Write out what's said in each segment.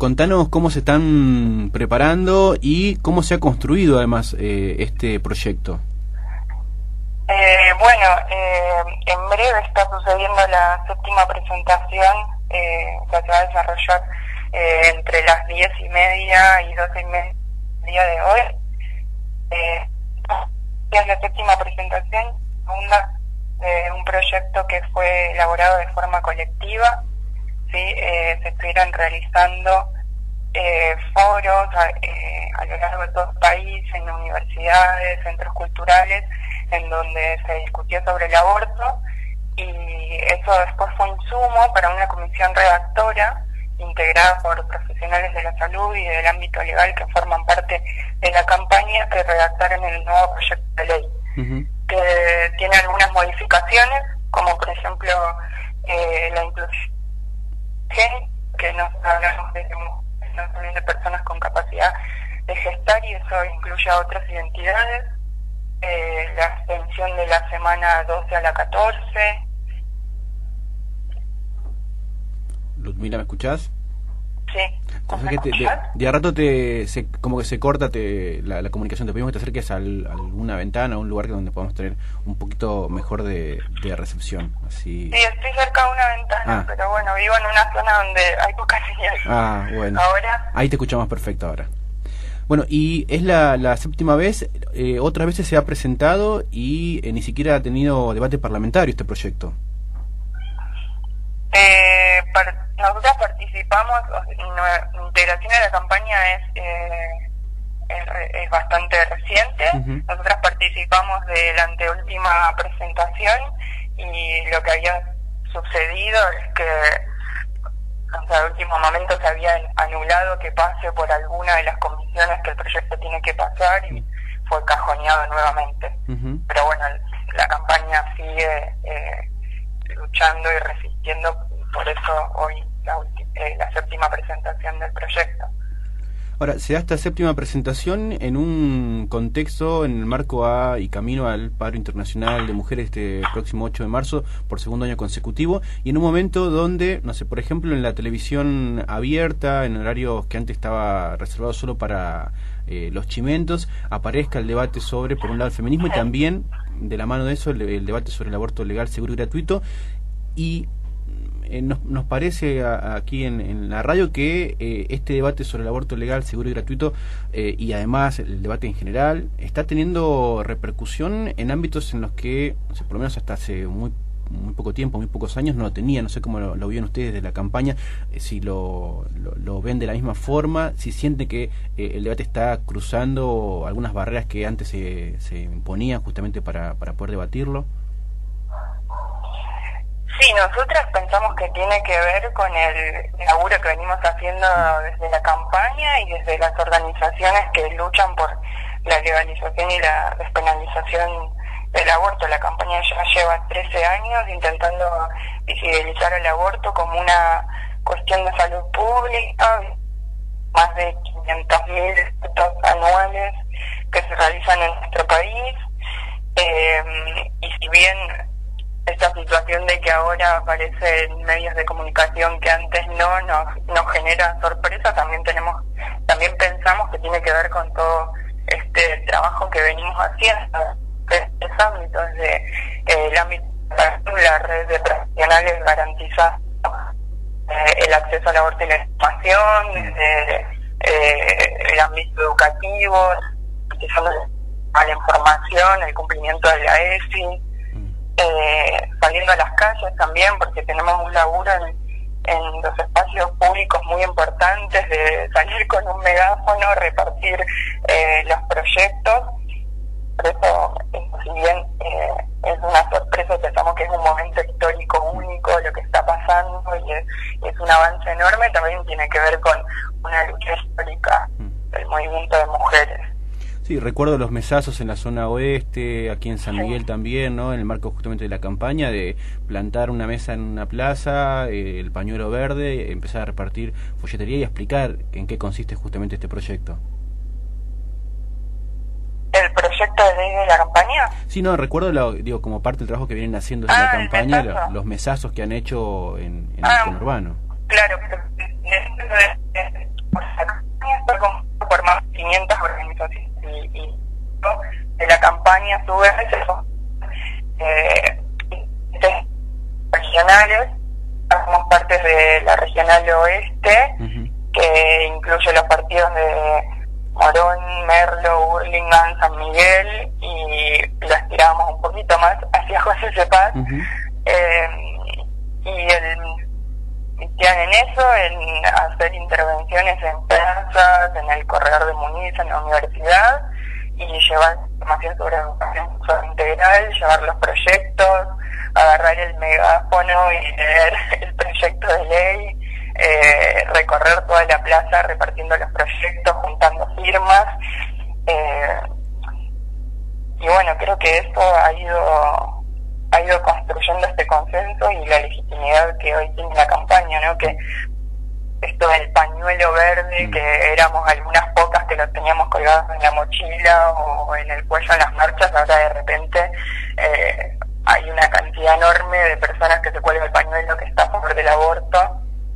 contanos cómo se están preparando y cómo se ha construido además este proyecto. En breve está sucediendo la séptima presentación que se va a desarrollar entre las 10:30 y 12:30 de hoy. Es la séptima presentación, un proyecto que fue elaborado de forma colectiva. ¿Sí? Se estuvieron realizando foros a lo largo de todo el país, en universidades, centros culturales, en donde se discutió sobre el aborto, y eso después fue insumo para una comisión redactora integrada por profesionales de la salud y del ámbito legal que forman parte de la campaña, que redactaron el nuevo proyecto de ley, que tiene algunas modificaciones, como por ejemplo la inclusión, que no hablamos también de personas con capacidad de gestar, y eso incluye a otras identidades, la extensión de la semana 12 a la 14. Ludmila, ¿me escuchás? Sí. De a rato como que se corta la comunicación. Te pedimos que te acerques a alguna ventana, a un lugar donde podamos tener un poquito mejor de recepción. Así. Sí, estoy cerca de una ventana, pero bueno, vivo en una zona donde hay poca señal. Bueno. ¿Ahora? Ahí te escuchamos perfecto ahora. Bueno, y es la séptima vez, otras veces se ha presentado y ni siquiera ha tenido debate parlamentario este proyecto. Nosotros participamos, nuestra integración a la campaña es bastante reciente. Nosotras participamos de la anteúltima presentación, y lo que había sucedido es que al último momento se había anulado que pase por alguna de las comisiones que el proyecto tiene que pasar, y fue cajoneado nuevamente. Pero bueno, la campaña sigue luchando y resistiendo, por eso hoy la séptima presentación del proyecto. Ahora, se da esta séptima presentación en un contexto, en el marco y camino al paro internacional de mujeres este próximo 8 de marzo, por segundo año consecutivo, y en un momento donde, no sé, por ejemplo, en la televisión abierta, en horarios que antes estaba reservado solo para los chimentos, aparezca el debate sobre, por un lado, el feminismo, y también, de la mano de eso, el debate sobre el aborto legal, seguro y gratuito, y nos parece aquí en la radio que este debate sobre el aborto legal, seguro y gratuito, y además el debate en general, está teniendo repercusión en ámbitos en los que, no sé, por lo menos hasta hace muy poco tiempo, muy pocos años, no lo tenía. No sé cómo lo vieron ustedes de la campaña, si lo ven de la misma forma, si sienten que el debate está cruzando algunas barreras que antes se imponían justamente para poder debatirlo. Sí, nosotras pensamos que tiene que ver con el laburo que venimos haciendo desde la campaña y desde las organizaciones que luchan por la legalización y la despenalización del aborto. La campaña ya lleva 13 años intentando visibilizar el aborto como una cuestión de salud pública, más de 500.000 estudios anuales que se realizan en nuestro país, y si bien esta situación de que ahora aparece en medios de comunicación que antes nos genera sorpresa, también pensamos que tiene que ver con todo este trabajo que venimos haciendo en los ámbitos el ámbito de la red de profesionales garantizando el acceso al aborto y la información, desde el ámbito educativo, garantizando a la información, el cumplimiento de la ESI, saliendo a las calles también, porque tenemos un laburo en los espacios públicos muy importantes, de salir con un megáfono, repartir los proyectos. Por eso, si bien es una sorpresa, pensamos que es un momento histórico único lo que está pasando, y es un avance enorme, también tiene que ver con una lucha histórica del movimiento de mujeres. Sí, recuerdo los mesazos en la zona oeste, aquí en San Miguel también, ¿no? En el marco justamente de la campaña de plantar una mesa en una plaza, el pañuelo verde, empezar a repartir folletería y explicar en qué consiste justamente este proyecto. ¿El proyecto de ley de la campaña? Sí, no, recuerdo, como parte del trabajo que vienen haciendo desde la campaña, los mesazos que han hecho en el conurbano. Claro, 500 organizaciones y de la campaña a su vez regionales. Somos parte de la regional oeste, que incluye los partidos de Morón, Merlo, Hurlingham, San Miguel, y lo estiramos un poquito más hacia José Cepaz. En eso, en hacer intervenciones en plazas, en el corredor de Muniz, en la universidad, y llevar información sobre educación sexual integral, llevar los proyectos, agarrar el megáfono y leer el proyecto de ley, recorrer toda la plaza repartiendo los proyectos, juntando firmas, y bueno, creo que esto ha ido construyendo este consenso y la legitimidad que hoy tiene la campaña, ¿no? Que esto del pañuelo verde, que éramos algunas pocas que lo teníamos colgados en la mochila o en el cuello en las marchas, ahora de repente hay una cantidad enorme de personas que se cuelgan el pañuelo, que está a favor del aborto.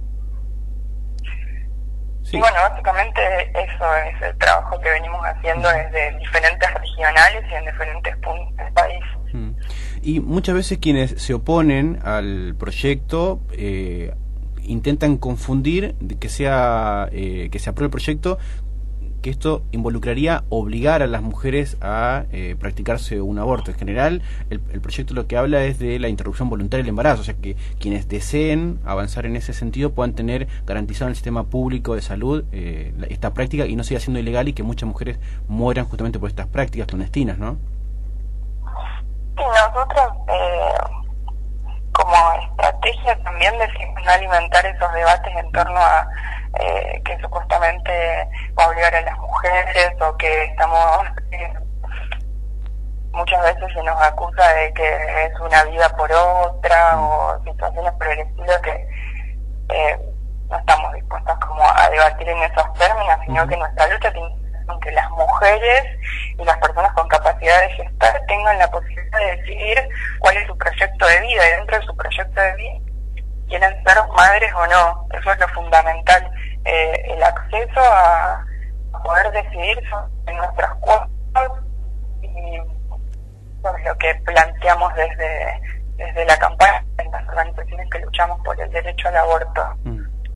Sí. Y bueno, básicamente eso es el trabajo que venimos haciendo desde diferentes regionales y en diferentes puntos del país. Y muchas veces quienes se oponen al proyecto intentan confundir que se apruebe el proyecto, que esto involucraría obligar a las mujeres a practicarse un aborto. En general, el proyecto lo que habla es de la interrupción voluntaria del embarazo, o sea que quienes deseen avanzar en ese sentido puedan tener garantizado en el sistema público de salud esta práctica y no siga siendo ilegal y que muchas mujeres mueran justamente por estas prácticas clandestinas, ¿no? Sí, nosotros como estrategia también decimos no alimentar esos debates en torno a que supuestamente va a obligar a las mujeres, o que estamos muchas veces se nos acusa de que es una vida por otra o situaciones por el estilo, que no estamos dispuestos como a debatir en esos términos, sino que nuestra lucha tiene que las mujeres y las personas con capacidad de gestar tengan la posibilidad de decidir cuál es su proyecto de vida, y dentro de su proyecto de vida quieren ser madres o no. Eso es lo fundamental, el acceso a poder decidir sobre nuestros cuerpos, y sobre lo que planteamos desde la campaña en las organizaciones que luchamos por el derecho al aborto.